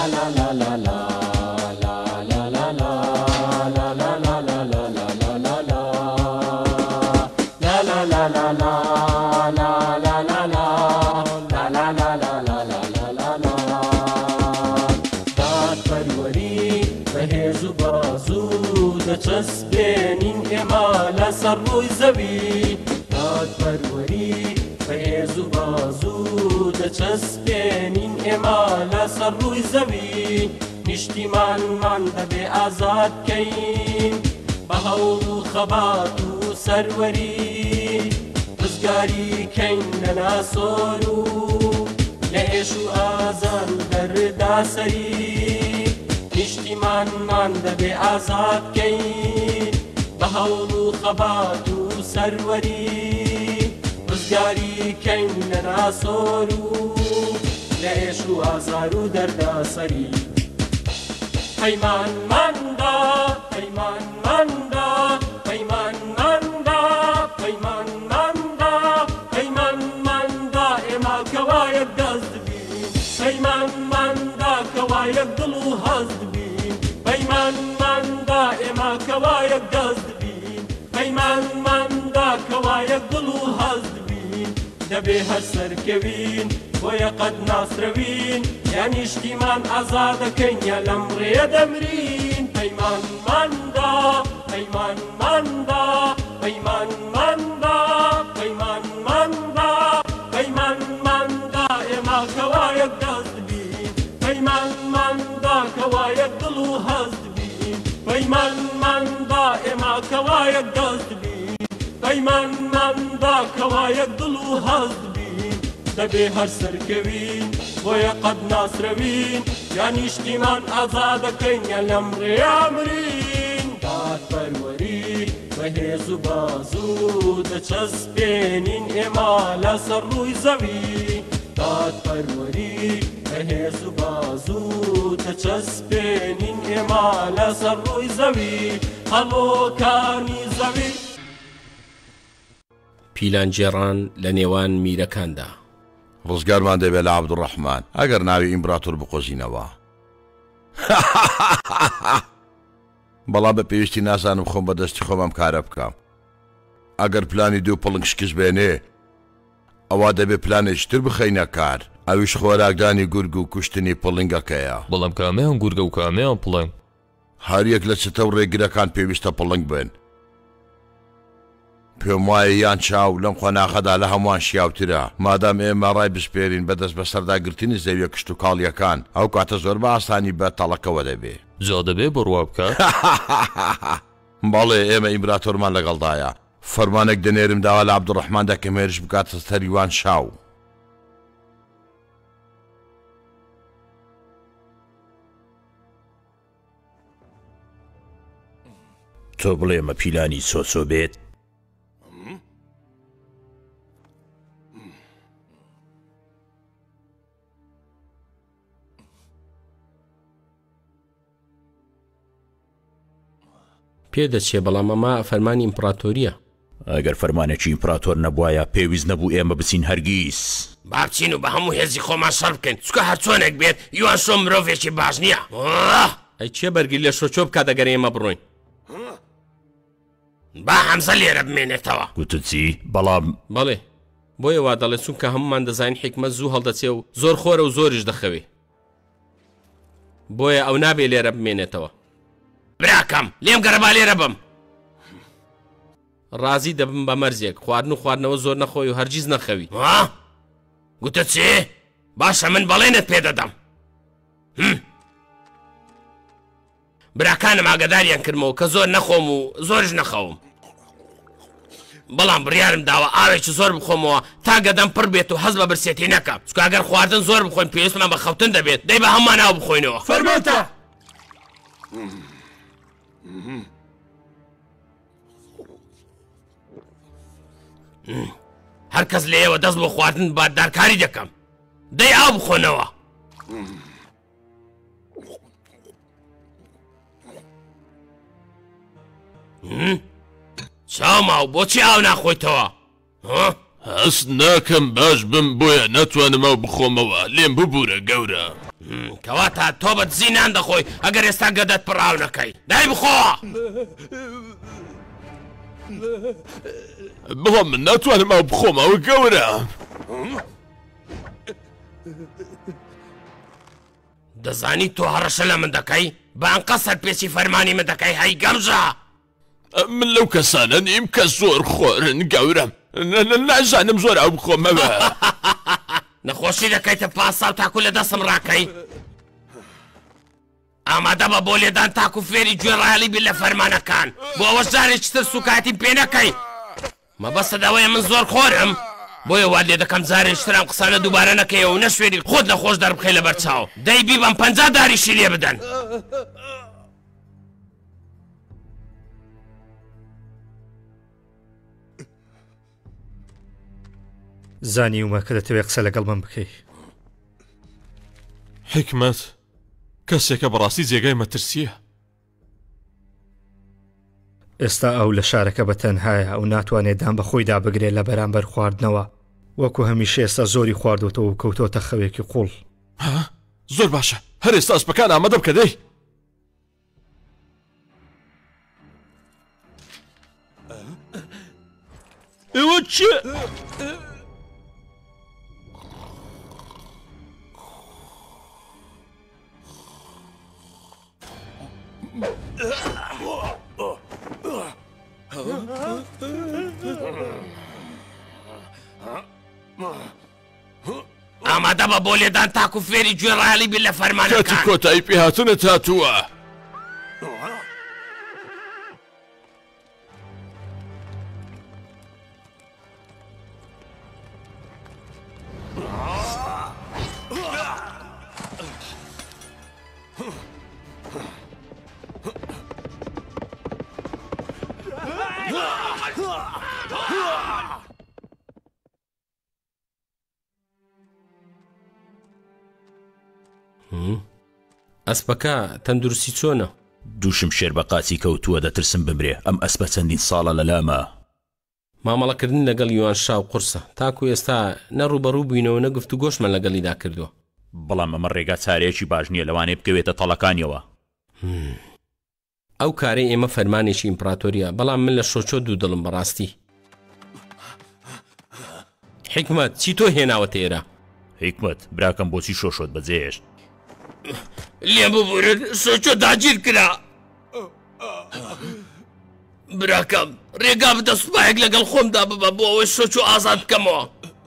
دەچەسبێنین ئێمە لەسەر ڕووی زەوی دادپەروەری بەهێز و بازوو دەچەسبێنین ئێمە لەسەر ڕووی زەوی نیشتیمانمان دەبێ ئازاد بکەین بە هەوڵ و خەبات و سەروەری ڕزگاری کەین لە ناسۆر و لە ئێش و ئازان دەردا سەری نیشتیمانمان دەبێ ئازاد بکەین بە هەوڵ و خەبات و سەروەری ڕزگاری کەین لە ناسۆر و لە ئێش و ئازار و دەردا سەری پەیمانماندا پەیمانماندا پەیمانماندا پەیمانماندا پەیمانماندا ئێمە کەوا یەک دەست بین پەیمانماندا کەوا یەک دڵ و هەست بین پەیمانماندا ئێمە کەوا یەک دەست بین پەیمانماندا کەوا یەک دڵ و هەست بین دەبێ هەر سەرکەوین بۆیە قەت ناسرەوین یا نیشتیمان ئازادەکەین یا لەم ڕێیە دەمرین پەیمانماندا پەیمانماندا پەیمانماندا پەیمانماندا پەیمانماندا ئێمە کەوا یەک دەست بین پەیمانماندا کەوا یەک دڵ و هەست بین پەیمانماندا ئێمە کەوا یەک دەست بین پەیمانماندا کەوا یەک دڵ و هەست بین دەبێ هەر سەرکەوین بۆیە قەت ناسرەوین یا نیشتیمان ئازادەکەین یا لەم ڕێیا مرین دادپەروەری بەهێز و بازوو دەچەسبێنین ئێمە لەسەر ڕووی زەوی دادپەروەری بەهێز و بازوو دەچەسبێنین ئێمە لەسەر ڕووی زەوی هەڵۆکانی زەوی پیلانجێڕان لە نێوان میرەکاندا ڕزگارمان دەبێت لە عەبدوڕەحمان ئەگەر ناوی ئیمپراتۆر بقۆزینەوە بەڵام بە پێویستی نازانم خۆم بەدەستی خۆمم کارە بکەم ئەگەر پلانی دوو پڵنگ شکست بێنێ ئەوا دەبێت پلانێکتر بخەینە کار ئەویش خۆراکدانی گورگ و کوشتنی پڵنگەکەیە بەڵام کامیان گورگە و کامیان پڵنگ هەر یەک لە چتە و ڕێگرەکان پێویستە پڵنگ بن پێم وایە یان چاو لەم خۆناخەدا لە هەمووان شیاوترە مادام ئێمە ڕای بسپێرین بەدەست بە سەرداگرتنی زەویە کشت و کاڵیەکان ئەو کاتە زۆر بە ئاسانی بە تەڵەکەوە دەبێ جا دەبێ بڕوا بکە بەڵێ ئێمە ئیمپراتۆرمان لەگەڵدایە فەرمانێک دەنێرم داوا لە عەبدوڕەحماندا کە مێرش بکاتە سەریوان شاو تۆ بڵێ ئەمە پیلانی سۆسۆ بێت پێدەچێ بەڵام ئەمە فەرمانی ئیمپراتۆریە ئەگەر فەرمانێکی ئیمپراتۆر نەبوایە پێویست نەبوو ئێمە بچین هەرگیز با بچین و بە هەموو هێزی خۆمان شەڕ بکەین چکە هەرچۆنێک بێت یوان شۆ مرۆڤێکی باش نییە ئەی چێ بەرگی لە شۆچۆ بکات ئەگەر ئێمە بڕۆین با حەمزە لێرە بمێنێتەوە گوتوچی بەڵام بەڵێ بۆیە وا دەڵێ چونکە هەمومان دەزانین حکمت زوو هەڵدەچێ و زۆر خۆرە و زۆریش دەخەوێ بۆیە ئەو نابێ لێرە بمێنێتەوە براکەم لێم گەڕەبا لێرە بم ڕازی دەبم بە مەرزێک خواردن و خواردنەوە زۆر نەخۆی و هەرگیز نەخەوی گوتە چێ باشە من بەڵێنت پێدەدەم براکانم ئاگاداریان کردمەوە کە زۆر نەخۆم و زۆرش نەخەوم بەڵام بڕیارم داوە ئاوێکی زۆر بخۆمەوە تا گەدەم پڕ بێت و هەز بە برسێتی نەکەم چکە ئەگەر خواردن زۆر بخۆین پێویستمان بە خەوتن دەبێت دەی بە هەمومان ئاو بخۆینەوە فەرمانتە هەر کەس لە ئێوە دەست بۆ خواردن باددارکاری دەکەم دەی ئاو بخۆنەوە چاوماو بۆچی ئاو ناخۆیتەوە هەست ناکەم باش بم بۆیە ناتوانم ئەو بخۆمەوە لێم ببوورە گەورە کەواتە تۆ بە زینان دەخۆی ئەگەر ئێستا گەدەت پڕاو نەکەی دای بخۆ بەڵام من ناتوانم ئەو بخۆمەوە گەورە دەزانی تۆ هەڕەشە لە من دەکەی بان قەسەر پێچی فەرمانی من دەکەی هەی گەمژە من لەو کەسانە نیم کە زۆر خۆرن گەورم نازانم زۆر ئەو بخۆمەوە نەخۆشی دەکەیتە پاسا و تاکو لە دەسم ڕاکەی ئامادە بە بۆ لێدان تاکو فێری گوێڕایەڵی بێت لە فەرمانەکان بۆ ئەوەش جارێکی تر سوکاتی پێ نەکەی مەبەستە داوایە من زۆر خۆرم بۆیە وا لێ دەکەم جارێکترام قسانە دووبارە نەکەیەوە و نەشوێری خۆت لە خۆش دەربخەی لە بەرچاو دەی بیبم 50 داریشی لێ بدەن زانی ومە کە دەتەوێت قسە لەگەڵ من بکەی حکمت کەسێکە بەڕاستی جێگای مەترسیە ئێستا ئەو لە شارەکە بە تەنهایە ئەو ناتوانێت دام بە خۆیدا بگرێت لە بەرامبەر خواردنەوە وەکو هەمیشە ئێستا زۆری خواردوتەوە و کەوتۆتە خەوێکی قوڵ زۆر باشە هەر ئێستا ئەسپەکان ئامادە بکە دەی ئێوە چێ؟ ئامادە بە بۆ لێدان تاکو فێری گوێڕایەڵی بێت لە کاتی فەرمانەکان کۆتایی پێهاتنت هاتووە ئەسپەکە تەندروستی چۆنە؟ دووشم شێر بە قاچی کەوتووە دەترسم بمرێ ئەم ئەسپە چەندین ساڵە لە لامە مامەڵەکردن لەگەڵ یوان شا و قورسە تاکو ئێستا نەڕوبەڕوو بووینەوە نەگفت و گۆشمان لەگەڵیدا کردووە بەڵام ئەمە ڕێگا چارەیەکی باش نییە لەوانێ بکەوێتە تەڵەکانیەوە ئەو کارەی ئێمە فەرمانێکی ئیمپراتۆریە بەڵام من لە شۆچۆ دوو دڵم بەڕاستی حکمت چی تۆ هێناوەتە ئێرە؟ حکمت براکەم بۆچی شۆشۆت بەجێشت لێم ببورن شۆچۆ داگیر کرا براکەم ڕێگا بدە سوپایەک لەگەڵ خۆمدا ببە بۆ ئەوەی شۆچۆ ئازاد بکەمەوە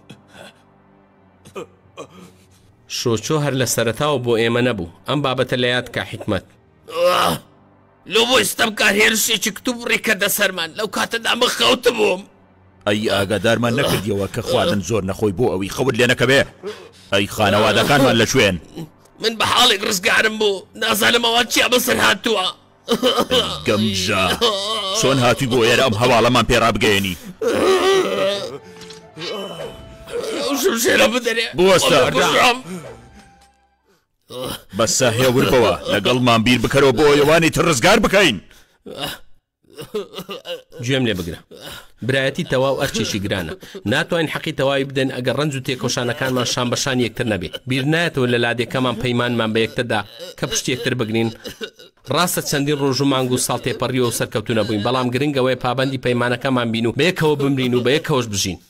شۆچۆ هەر لە سەرەتاوە بۆ ئێمە نەبوو ئەم بابەتە لە یاد کە حکمت لۆ بۆی ستەم کار هێرشێکی کتوب ڕێکەدە سەرمان لەو کاتەدا من خەوت بووم ئەی ئاگادارمان نەکردیەوە کە خواردن زۆر نەخۆی بۆ ئەوی خەوت لێ نەکەوێ ئەی خانەوادەکانمان لەکوێن من بە حاڵێک ڕزگارم بوو نازانمەوە چیا بەسەر هاتووە گەمژە چۆن هاتووی بۆ ئێرە ئەم هەواڵەمان پێڕابگەێنی شێرە بدەرێ بوەستە بەسە هێوربەوە لەگەڵمان بیر بکەرەوە بۆ ئێوانی تر ڕزگار بکەین گوێم لێ بگرە برایەتی تەواو ئەرچێکی گرانە ناتوانین حەقی تەواوی بدەن ئەگەر ڕەنج و تێکۆشانەکانمان شان بەشان یەکتر نەبێت بیر نایەتەوە لە لادێکەمان پەیمانمان بە یەکتردا کە پشت یەکتر بگرین ڕاستە چەندین ڕۆژ و مانگ و ساڵ تێپەڕیەوە و سەرکەوتو نەبووین بەڵام گرنگەوەی پابەندی پەیمانەکەمان بین و بە یەکەوە بمرین و بە یەکەوەش بژین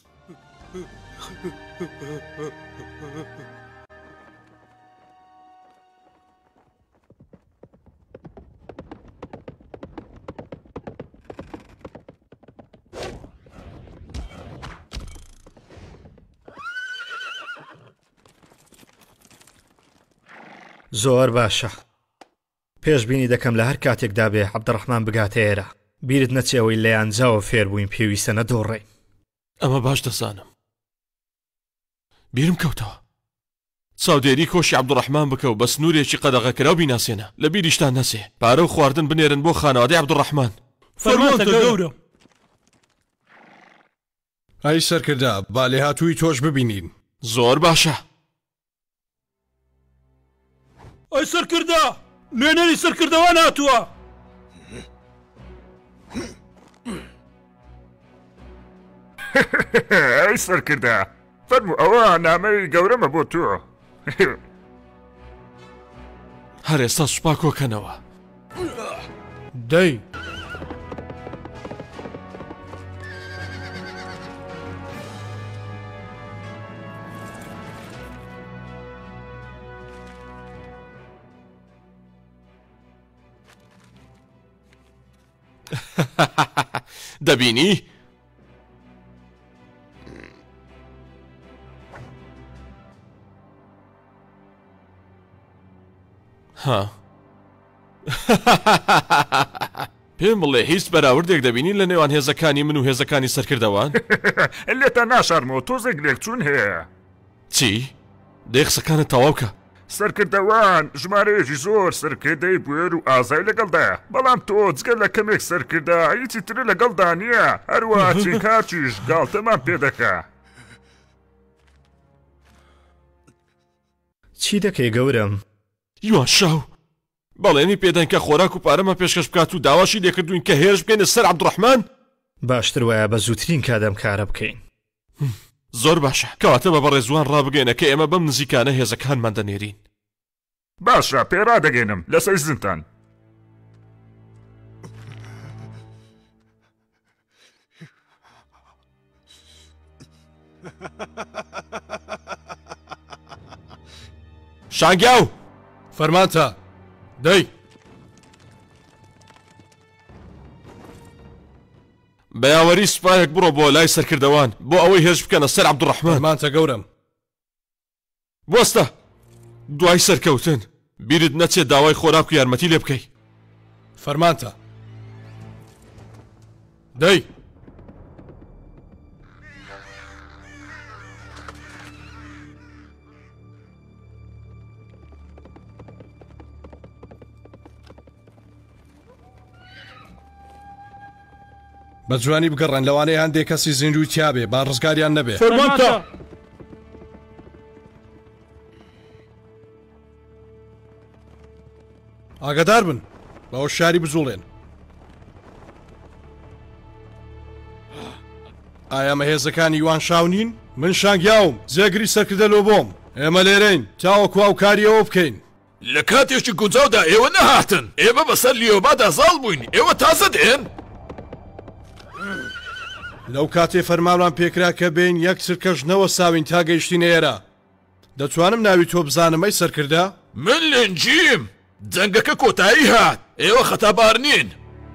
زۆر باشە پێشبینی دەکەم لە هەر کاتێکدا بێ عەبدوڕەحمان بگاتە ئێرە بیرت نەچێەوەی لەیانجاوە فێر بووین پێویستە نەدۆڕێین ئەمە باش دەزانم بیرم کەوتەوە چاودێری کۆشی عەبدوڕەحمان بکە و بە سنوورێکی قەدەغەکراو بیناسێنە لە بیریشتان نەسێ پارە و خواردن بنێرن بۆ خانەوادەی عەبدوڕەحمان فەرمانتە گەورە ئای سەرکردا با لێ هاتووی تۆش ببینین زۆر باشە ئەی سەرکردا نوێنەری سەرکردەوە ناتووە ئەی سەرکردا فەرموو ئەوە نامەی گەورەمە بۆ تۆ هەر ئێستا سوپا کۆکەنەوە. دەی دەبینی؟ ها پێم بڵێ هیچ بەراوردێک دەبینی لە نێوان هێزەکانی من و هێزەکانی سەرکردەوان؟ لێتە ناشارمەوە تۆزێک لێکچوون هەیە. چی؟ دەی قسەکانت تەواو بکە. سەرکردەوان ژمارەیەکی زۆر سەرکردەی بوێر و ئازای لەگەڵدایە، بەڵام تۆ جگە لە کەمێک سەرکردا هیچی ترە لەگەڵدا نییە، هەروە چینکارچیش گاڵتەمان پێ دەکا. چی دەکەی گەورم؟ یوان شاو بەڵێنی پێدەن کە خۆراک و پارەمە پێشکەش بکات و داواشی لێکردوین کە هێرش بکەینە سەر عەبدوڕەحمان؟ باشتر وایە بە زووترین کادەم کارە بکەین. زۆر باشە، کەواتە بە بەڕێزوان ڕابگەینە کە ئێمە بەم نزیکانە هێزەکانمان دەنێرین. باشە پێڕادەگەینم لەسەر زنتان. شانگیاو فەرمانتە دەی بەیاوەری سوپایەک بڕۆ بۆ لای سەرکردەوان بۆ ئەوەی هێرش بکەنە سەر عەبدوڕەحمان. فەرمانتە گەورم. بۆستە دوای سەرکەوتن بیرت نەچێت داوای خۆراک و یارمەتی لێ بکەی. فەرمانتە دەی بە جوانی بگەڕێن لەوانەیە هەندێک کەسی زیندوی تیابێ با ڕزگاریان نەبێ. فەرمانتە. ئاگادار بن بەەوە شاری بزوڵێن. ئایا مەهێزەکانی یوان شاونین؟ من شانگیاوم جێگری سەرکردە لۆ بۆم. ئێمە لێرەین چاوەکو ئەو کاریەوە بکەین. لە کاتێکی گونجاودا ئێوە نەهاتن، ئێمە بەسەر لیۆبادا زاڵ بووین، ئێوە تازە دێن؟ لەو کاتێ فەرمانمان پێکرا کە بین یەک سرکەژنەوە ساوین تا گەیشتین ئێرە. دەتوانم ناوی تۆ بزانم ئەی سەرکردە؟ من لەنجیم، جەنگەکە کۆتایی هات، ئێوە خەتابار نین.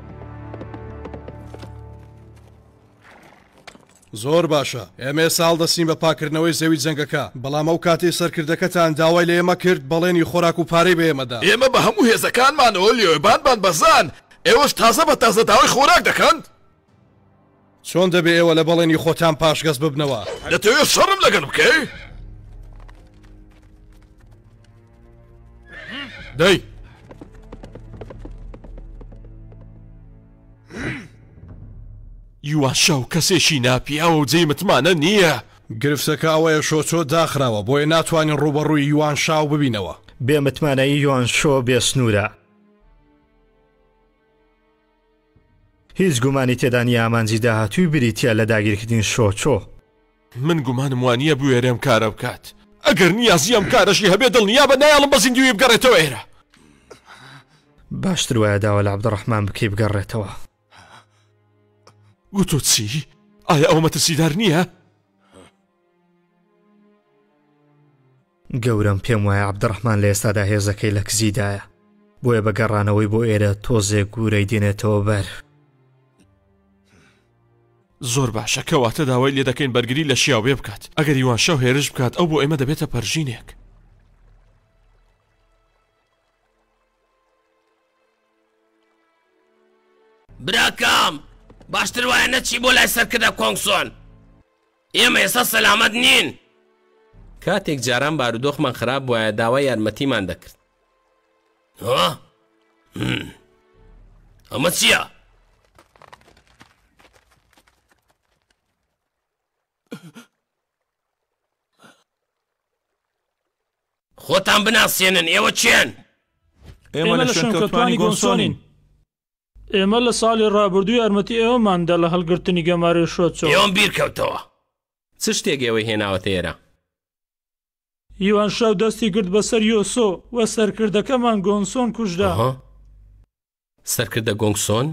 زۆر باشە، ئێمە ساڵ دەسین بە پاکردنەوەی زەوی جەنگەکە، بەڵام ئەو کاتێ سەرکردەکەتان داوای لە ئێمە کرد بەڵێنی خۆراک و پارەی بە ئێمەدا. ئێمە بە هەموو هێزەکانمانەوە لێوێبانمان بەزان، ئێوەش تازە بە تازە داوای خۆراک دەکەن؟ چۆن دەبێ ئێوە لە بەڵێنی خۆتان پاشگەز ببنەوە؟ دەتەوێت شەڕم لەگەڵ بکەی؟ دەی یوان شاو کەسێکی ناپیاوە و جێی متمانە نییە. گرفتەکە ئەوەیە شۆچۆ داخراوە بۆیە ناتوانین ڕوبەڕووی یوان شاو ببینەوە. بێ متمانەی یوان شۆ بێ سنوورە. هیچ گومانی تێدانی ئامانجی داهاتووی بریتە لە داگیرکردنی شۆچۆ. من گومانم وانە بوێرێم کارە بکات. ئەگەر نیازی ئەم کارەشی هەبێ دڵنیا بە نایڵم بە زیندوی بگەڕێتەوە ئێرە. باشتر وایە داوا لە عەبدوڕەحمان بکەی بگەڕێتەوە. گوتۆ چی؟ ئایا ئەو مەترسیدار نییە؟ گەورم پێم وایە عەبدوڕەحمان لە ئێستادا هێزەکەی لە کزیدایە، بۆیە بە گەڕانەوەی بۆ ئێرە تۆزێک گورەی دێنێتەوە بەر. زۆر باشە، کەواتە داوای لێ دەکەین بەرگری لە شیاوێ بکات. ئەگەر یوان شاو هێرش بکات ئەو بۆ ئێمە دەبێتە پەرژینێک. براکەم باشتر وایە نەچی بۆ لای سەرکردە کۆنگسۆن، ئێمە ئێستا سەلامەت نین. کاتێک جاران بارودۆخمان خراپ وایە داوای یارمەتیمان دەکرد. ئەمە چییە؟ خۆتان بناسیێنن، ئێوە چێن؟ ئێمە لە شوێنکەوتوانی گۆنسۆنین. ئێمە لە ساڵی ڕابردووی یارمەتی ئێوەماندا لە هەڵگرتنی گەماری شۆچۆ. ئێوەم بیرکەوتەوە. چ شتێک ئێوەی هێناوەتە ئێرە؟ هیوان شاو دەستی گرت بەسەر یۆسۆ وە سەرکردەکەمان گۆنسۆن کوژدا. سەرکردە گۆنگسۆن؟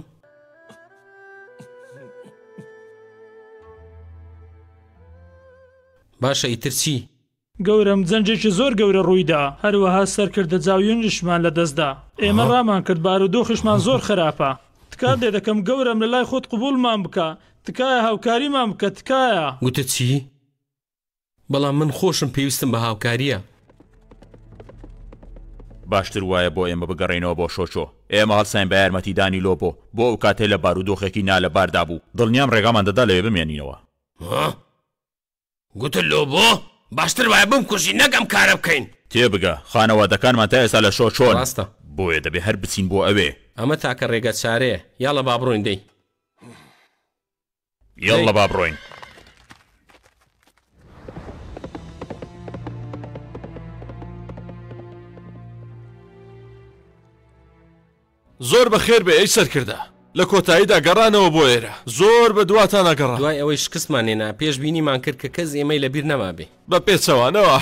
باشە ئیتر چی؟ گەورم جەنجێکی زۆر گەورە ڕوویدا، هەروەها سەرکردە جاویونشمان لەدەستدا. ئێمە ڕامان کرد بارودۆخشمان زۆر خراپە. تکات لێ دەکەم گەورم لە لای خۆت قبولمان بکە، تکایە هاوکاریمان بکە، تکایە. گوتە چی؟ بەڵام من خۆشم پێویستم بە هاوکاریە. باشتر وایە بۆ ئێمە بگەڕێنەوە بۆ شۆچۆ. ئێمە هەڵساین بە یارمەتیدانی لۆبۆ بۆ ئەو کاتێ لە بارودۆخێکی نالەباردا بوو. دڵنیام ڕێگامان دەدا لەوێ بمێنینەوە. گوتە لۆبۆ؟ باشتر وایە بمکوژی نەگەم کارە بکەین. تێبگە خانەوادەکانمان تا ئێستا لە شۆچۆن. ڕاستە. بۆیە دەبێ هەر بچین بۆ ئەوێ. ئەمە تاکە ڕێگە چارەیە. یاڵە با بڕۆین دەی. یاڵە با بڕۆین. زۆر بەخێر بێ ئەی سەرکردە. لە کۆتاییدا گەڕانەوە بۆ ئێرە. زۆر بە دواتان نەگەڕا. دوای ئەوەی شکستمان هێنا پێش بینیمان کرد کە کەس ئێمەی لەبیر نەما بێ. بە پێچەوانەوە.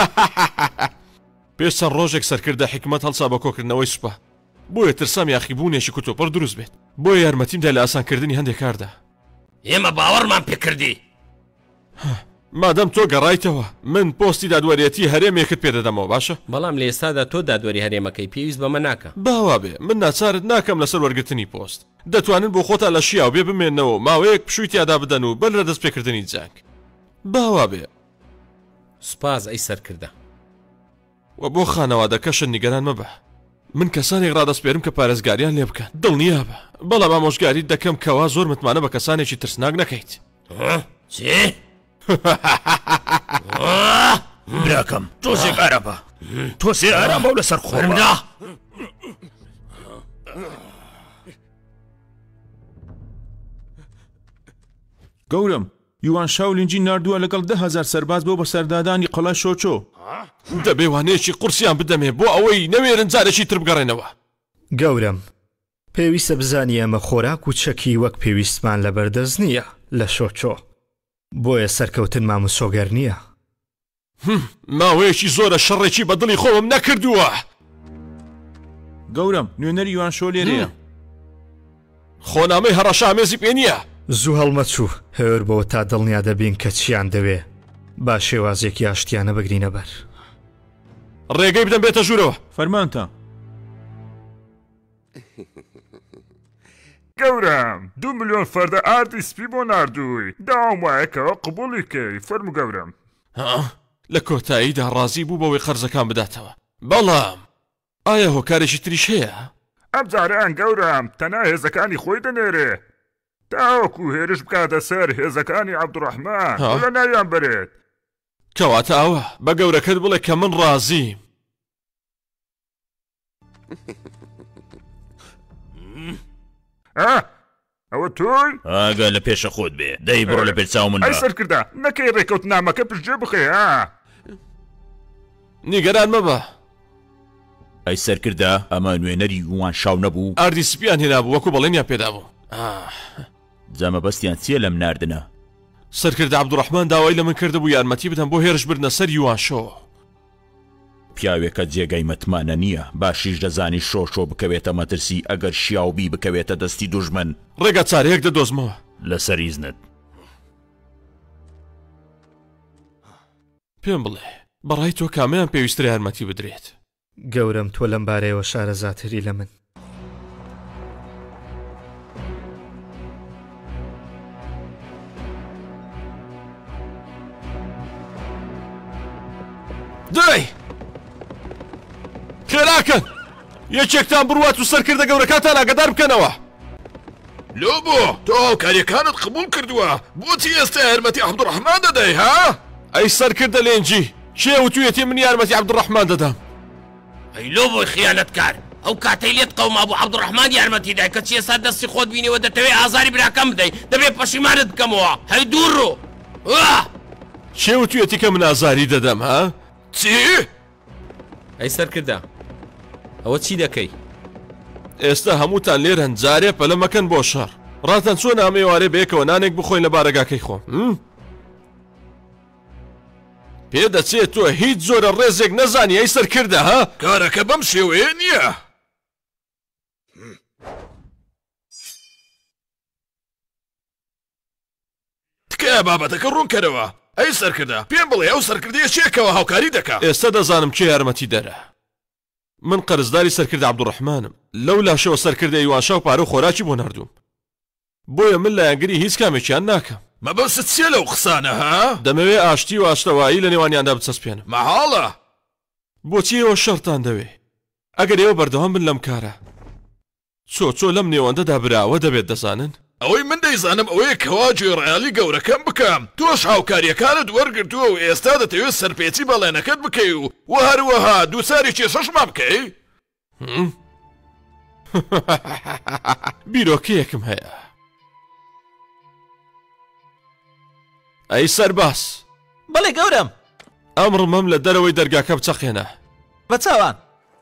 پێش چەند ڕۆژێک سەرکردە حکمت هەڵسا بە کۆکردنەوەی سوپە. بۆیە ترسام یاخیبوونێکی کوتۆپەر دروست بێت. بۆیە یارمەتیمدا لە ئاسانکردنی هەندێک کاردا. ئێمە باوەڕمان پێکردی. مادەم تۆ گەڕایتەوە من پۆستی دادوەریەتی هەرێمێکت پێدەدەمەوە باشە؟ بەڵام لە ئێستادا تۆ دادوەری هەرێمەکەی پێویست بەمە ناکە. باوا بێ من ناچارت ناکەم لەسەر وەرگرتنی پۆست. دەتوانن بۆ خۆتا لە شیاو بێ بمێنەوە ماوەیەک پشووی تیادا بدەن و بەر لە دەست پێکردنی جانگ. باوا بێ. سوپاس ئەی سەرکردە. و بۆ خانەوادەکەشن نیگەران مەبە. من کەسانێک ڕادەسپێرم کە پارێزگاریان لێ بکەن. دڵنیا بە. بەڵام ئامۆژگاریت دەکەم کەوا زۆر متمانە بە کەسانێکی ترسناک نەکەیت. چی؟ براکەم تۆزێک ئارەبە. تۆسێ ئارام بەو لەسەر خۆمدا. گەورم یوان شاولینجی نردووە لەگەڵ 10,000 سەرباز بۆ بە سەردادانی قەڵا شۆچۆ. دەبێ وانەیەکی قورسیان بدەمێ بۆ ئەوەی نەوێرن جارێکی تر بگەڕێنەوە. گەورم پێویستە بزانی ئەمە خۆراک و چەکی وەک پێویستمان لە بەردەست نییە لە شۆچۆ. بۆیە سەرکەوتن مامۆسۆگەر نییە. ماوەیەکی زۆرە شەڕێکی بە دڵی خۆم نەکردووە. گەورم نوێنەری یوان شۆ لێرەیە. خۆنامەی هەڕەشامێزی پێ نییە. زوو هەڵمەچوو هەور بەوە تا دڵنیا دەبین کە چیان دەوێ با شێوازێکی ئاشتیانە بگرینە بەر. ڕێگەی بدەم بێتە ژوورەوە. فەرمانتە. گەورم 2 ملیۆن فەردە ئاردی سپی بۆ نردووی داوام وایەکەوە قبولی کەی فەرمو گەورم. لە کۆتاییدا ڕازی بوو بەوەی خەرزەکان بداتەوە. بەڵام ئایا هۆکارێکی تریش هەیە؟ ئەم جارەیان گەورم تەنها هێزەکانی خۆی دەنێرێ تاوەکو هێرش بکاتە سەر هێزەکانی عەبدوڕەحمان لە ناویان بەرێت. کەواتە ئەوە بە گەورەکەت بڵێ کە من ڕازیم. ئەوە تۆی؟ ئاگە لە پێشە خۆت بێ دەی بڕۆ لە پێچاو من. ئەی سەرکردە نەکەی ڕێکەوت نامەکە پشتگوێ بخێ. نیگەران مەبە. ئەی سەرکردە ئەمە نوێنەری یوان شاو نەبوو. ئاردی سپیان هێنابوو وەکو بەڵێنیان پێدا بوو. جامە بەستیان چییە لەم ناردنە؟ سەرکردە عەبدوڕەحمان داوای لە من کردە بوو یارمەتی بدەم بۆ هێرش بردنە سەر یوان شۆ. پیاوێکە جێگەی متمانە نییە باشیش دەزانی شۆ بکەوێتە مەترسی ئەگەر شیاوبی بکەوێتە دەستی دوژمن. ڕێگە چارەیەک دەدۆزمەوە لەسەر ئیزنت. پێم بڵێ بەڕای تۆ کامیان پێویسترە یارمەتی بدرێت؟ گەورم تۆ لەم بارەیەوە شارەزاتری لە من. دەی خێراکەن یەکێکتان بڕوات و سەرکردە گەورەکاتان ئاگادار بکەنەوە. لۆبۆ تۆ هاوکاریەکانت قبول کردووە بۆچی ئێستا یارمەتی عەبدوڕەحمان دەدەی ها؟ ئەی سەرکردە لێنجی کێ وتویەتی من یارمەتی عەبدوڕەحمان دەدەم؟ ئەی لۆبۆی خیانەتکار ئەو کاتەی لێت قەوما بوو عەبدوڕەحمان یارمەتی دای کە چی ئێستا دەستی خۆت بینیوە دەتەوێت ئازاری براکەم بدەی دەبێت پەشیمانت بکەمەوە. هەی دووڕۆ. کێ وتویەتی کە من ئازاری دەدەم ها؟ چی؟ ئەی سەرکردە ئەوە چی دەکەی؟ ئێستا هەمووتان لێرەن جارێ پەلە مەکەن بۆ شەڕ. ڕاتان چۆن ئامێوارێ بەیەکەوە نانێک بخۆین لە بارەگاکەی خۆم. پێدەچێت تۆ هیچ زۆرە ڕێزێک نەزانی ئەی سەرکردە ها کارەکە بەم شێوەیە نییە. تکایە بابەتەکە ڕوونکەرەوە. ئەی سەرکردە پێم بڵێ ئەو سەرکردەیە چێکەوە هاوکاری دەکا. ئێستا دەزانم کێ یارمەتی دەرە. من قەرزداری سەرکردە عەبدوڕەحمانم. لەو لاشەوە سەرکردە ئیوانشا و پارە و خۆراکی بۆ ناردووم. بۆیە من لە یانگری هیچ کامێکیان ناکەم. مەبەست چێ لەو قسانە ها؟ دەمەوێ ئاشتی و ئاشتەوایی لە نێوانیاندا بچەسپێنم. مەحاڵە. بۆچی ئێوە شەڕتان دەوێ؟ ئەگەر ئێوە بەردەوام بن لەم کارە چۆ لەم نێوەندەدا براوە دەبێت دەزانن؟ ئەوەی من دەیزانم ئەوەیە کەوا گوێڕایالی گەورەکەم بکەم. تۆش هاوکاریەکانت وەرگرتووە و ئێستا دەتەوێت سەرپێچی بەڵێنەکەت بکەی و هەروەها دووساری کێشەشمان بکەی؟ بیرۆکەیەکم هەیە. ئەی سەرباس. بەڵێ گەورم. ئەمڕمەم لە دەرەوەی دەرگاکە بچەقێنە. بە چاوان.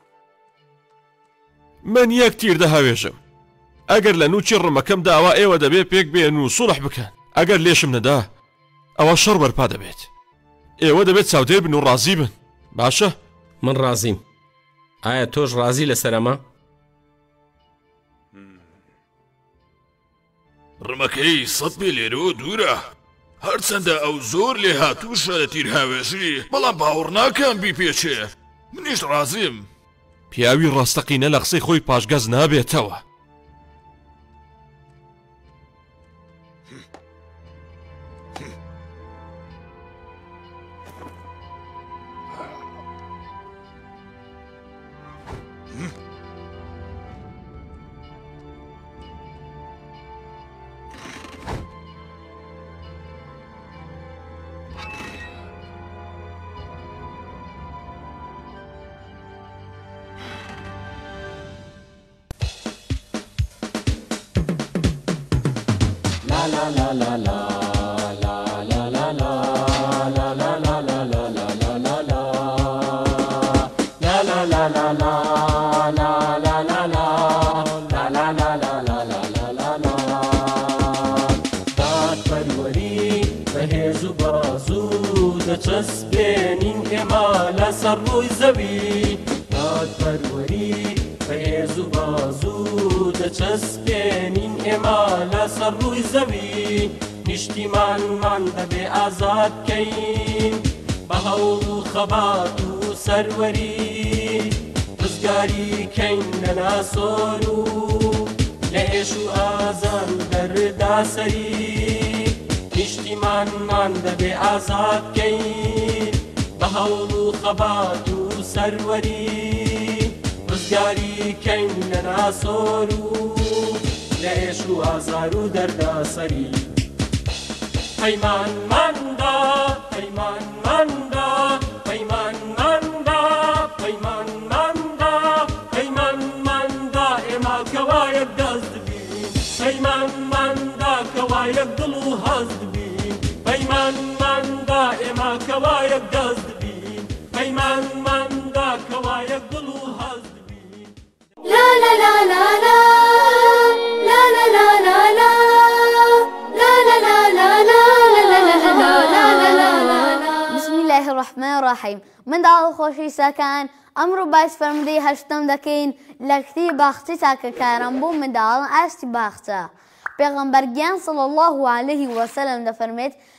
من یەک تیر دەهاوێژم. ئەگەر لە نوچی ڕمەکەم داوا ئێوە دەبێت پێک بێن و سوڵح بکەن. ئەگەر لێشم نەدا ئەوە شەڕ بەرپا دەبێت. ئێوە دەبێت چاودێر بن و ڕازی بن. باشە؟ من ڕازیم. ئایا تۆش ڕازی لەسەرەمە؟ ڕمەکەی 100 پێ لێرەوە دوورە. هەرچەندە ئەو زۆر لێ هاتووشە لە تیر هاوێژی، بەڵام باوەڕ ناکەم بیپێچێ. منیش ڕازیم. پیاوی ڕاستەقینە لە قسەی خۆی پاشگەز نابێتەوە. دەچەسبێنین ئێمە لەسەر ڕووی زەوی دادپەروەری بەهێز و بازوو دەچەسبێنین ئێمە لەسەر ڕووی زەوی نیشتیمانمان دەبێ ئازاد بکەین بە هەوڵ و خەبات و سەروەری ڕزگاری کەین لە ناسۆر و لە ئێش و ئازان دەردا سەری نیشتیمانمان دەبێ ئازاد بکەین بە هەوڵ و خەبات و سەروەری ڕزگاری کەین لە ناسۆر و لە ئێش و ئازار و دەردا سەری پەیمانماندا پەیمانماندا پەیمانماندا پەیمانماندا پەیمانماندا ئێمە کەوایەک دەست بین پەیمانماندا کەوایەک دڵ و هەست بین پەیمانماندا ئێمە کەوایەک دەست بین پەیمانماندا کەوایەک دڵ و هەست بین لا لا لا لا لا لا لا لا لا لا بسم الله الرحمن الرحيم من داو خوشي ساكان ئەمڕۆ باس فەرمودەی هەشتم دەکەین لە کتێبی باخچە تاکەکاران بۆ منداڵان ئاستی باخچە پێغەمبەر گیان صلی الله عليه وسلم دەفەرمێت